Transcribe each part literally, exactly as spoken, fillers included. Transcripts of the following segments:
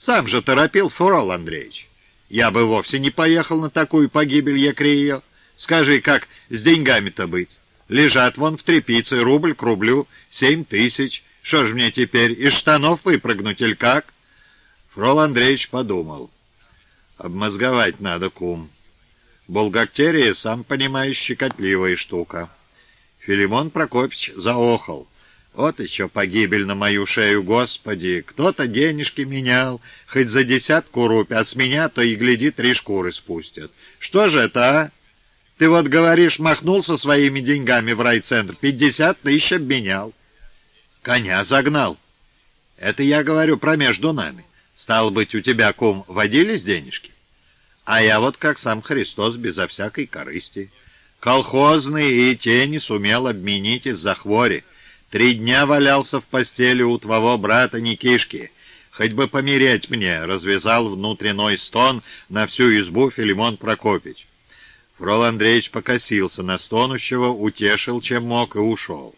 Сам же торопил, Фрол Андреевич. Я бы вовсе не поехал на такую погибель, екре ее. Скажи, как с деньгами-то быть? Лежат вон в тряпице, рубль к рублю, семь тысяч. Что ж мне теперь, из штанов выпрыгнуть или как?» Фрол Андреевич подумал. «Обмозговать надо, кум. Бухгалтерия, сам понимаешь, щекотливая штука». Филимон Прокопьевич заохал. «Вот еще погибель на мою шею, Господи! Кто-то денежки менял, хоть за десятку рупий, а с меня то и гляди, три шкуры спустят. Что же это, а? Ты вот говоришь, махнул со своими деньгами в райцентр, пятьдесят тысяч обменял. Коня загнал. Это я говорю про между нами. Стало быть, у тебя, кум, водились денежки? А я вот как сам Христос, безо всякой корысти. Колхозный и те не сумел обменить из-за хвори. Три дня валялся в постели у твоего брата Никишки. Хоть бы помереть мне, развязал внутренной стон на всю избу Филимон Прокопьевич. Фрол Андреевич покосился на стонущего, утешил, чем мог, и ушел.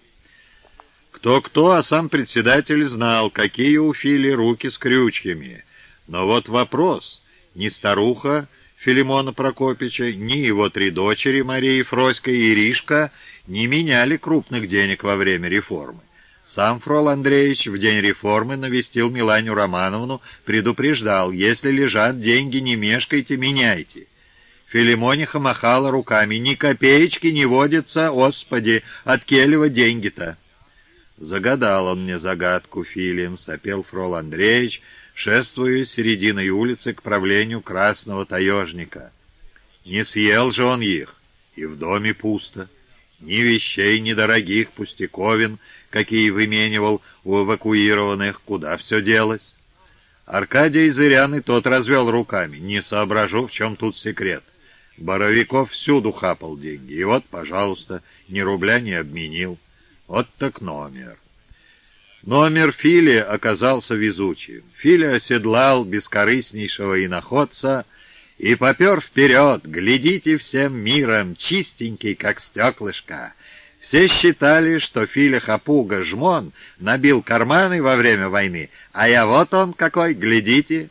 Кто-кто, а сам председатель знал, какие у Фили руки с крючьями. Но вот вопрос, ни старуха Филимона Прокопьевича, ни его три дочери, Мария, Фроська и Иришка, не меняли крупных денег во время реформы. Сам Фрол Андреевич в день реформы навестил Миланю Романовну, предупреждал: если лежат деньги, не мешкайте, меняйте. Филимониха махала руками: ни копеечки не водится, Господи, от келева деньги-то. Загадал он мне загадку, Филин, сопел Фрол Андреевич, шествуя серединой улицы к правлению красного таежника. Не съел же он их, и в доме пусто. Ни вещей, ни дорогих пустяковин, какие выменивал у эвакуированных, куда все делось. Аркадий Зырян и тот развел руками: не соображу, в чем тут секрет. Боровиков всюду хапал деньги, и вот, пожалуйста, ни рубля не обменил. Вот так номер. Номер Фили оказался везучим. Фили оседлал бескорыстнейшего иноходца и попер вперед, глядите всем миром, чистенький, как стеклышко. Все считали, что Филя Хапуга Жмон набил карманы во время войны, а я вот он какой, глядите.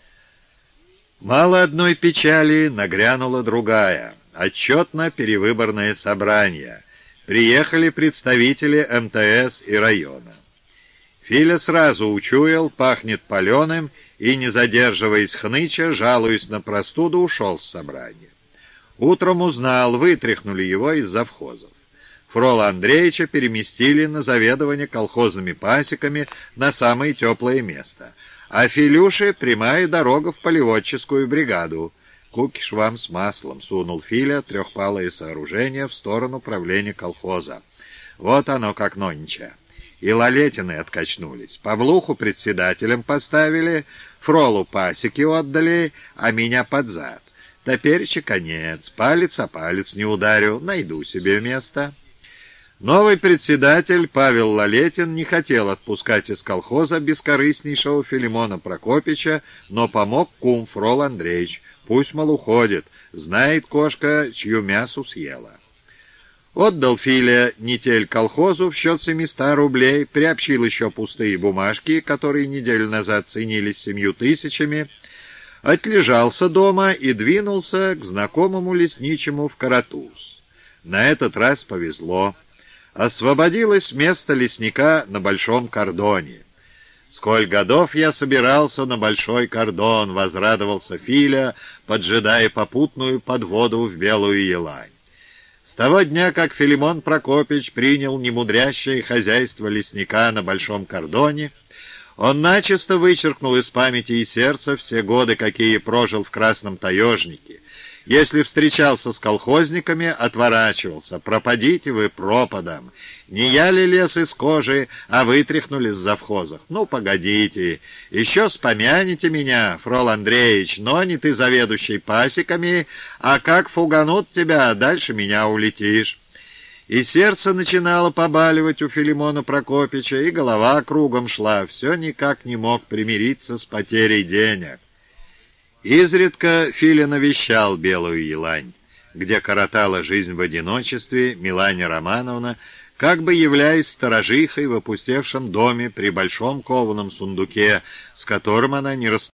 Мало одной печали, нагрянула другая. Отчетно-перевыборное собрание. Приехали представители эм тэ эс и района. Филя сразу учуял, пахнет паленым, и, не задерживаясь хныча, жалуясь на простуду, ушел с собрания. Утром узнал, вытряхнули его из завхозов. Фрола Андреевича переместили на заведование колхозными пасеками на самое теплое место, а Филюше прямая дорога в полеводческую бригаду. «Кукиш вам с маслом», — сунул Филя трехпалое сооружение в сторону правления колхоза. Вот оно как нонча. И лалетины откачнулись. Павлуху председателем поставили, Фролу пасеки отдали, а меня под зад. Топереча конец, палец о палец не ударю, найду себе место. Новый председатель Павел Лалетин не хотел отпускать из колхоза бескорыстнейшего Филимона Прокопьевича, но помог кум Фрол Андреевич. Пусть, мол, уходит, знает кошка, чью мясу съела. Отдал Филя нетель колхозу в счет семиста рублей, приобщил еще пустые бумажки, которые неделю назад ценились семью тысячами, отлежался дома и двинулся к знакомому лесничему в Каратуз. На этот раз повезло. Освободилось место лесника на Большом Кордоне. «Сколь годов я собирался на Большой Кордон», — возрадовался Филя, поджидая попутную подводу в Белую Елань. С того дня, как Филимон Прокопьевич принял немудрящее хозяйство лесника на Большом Кордоне, он начисто вычеркнул из памяти и сердца все годы, какие прожил в Красном Таежнике. Если встречался с колхозниками, отворачивался: пропадите вы пропадом. Не я ли лес из кожи, а вытряхнули с завхозов? Ну, погодите, еще вспомяните меня, Фрол Андреевич, но не ты заведующий пасеками, а как фуганут тебя, дальше меня улетишь. И сердце начинало побаливать у Филимона Прокопьевича, и голова кругом шла, все никак не мог примириться с потерей денег. Изредка Филя навещал Белую Елань, где коротала жизнь в одиночестве Миланя Романовна, как бы являясь сторожихой в опустевшем доме при большом кованом сундуке, с которым она не расставалась.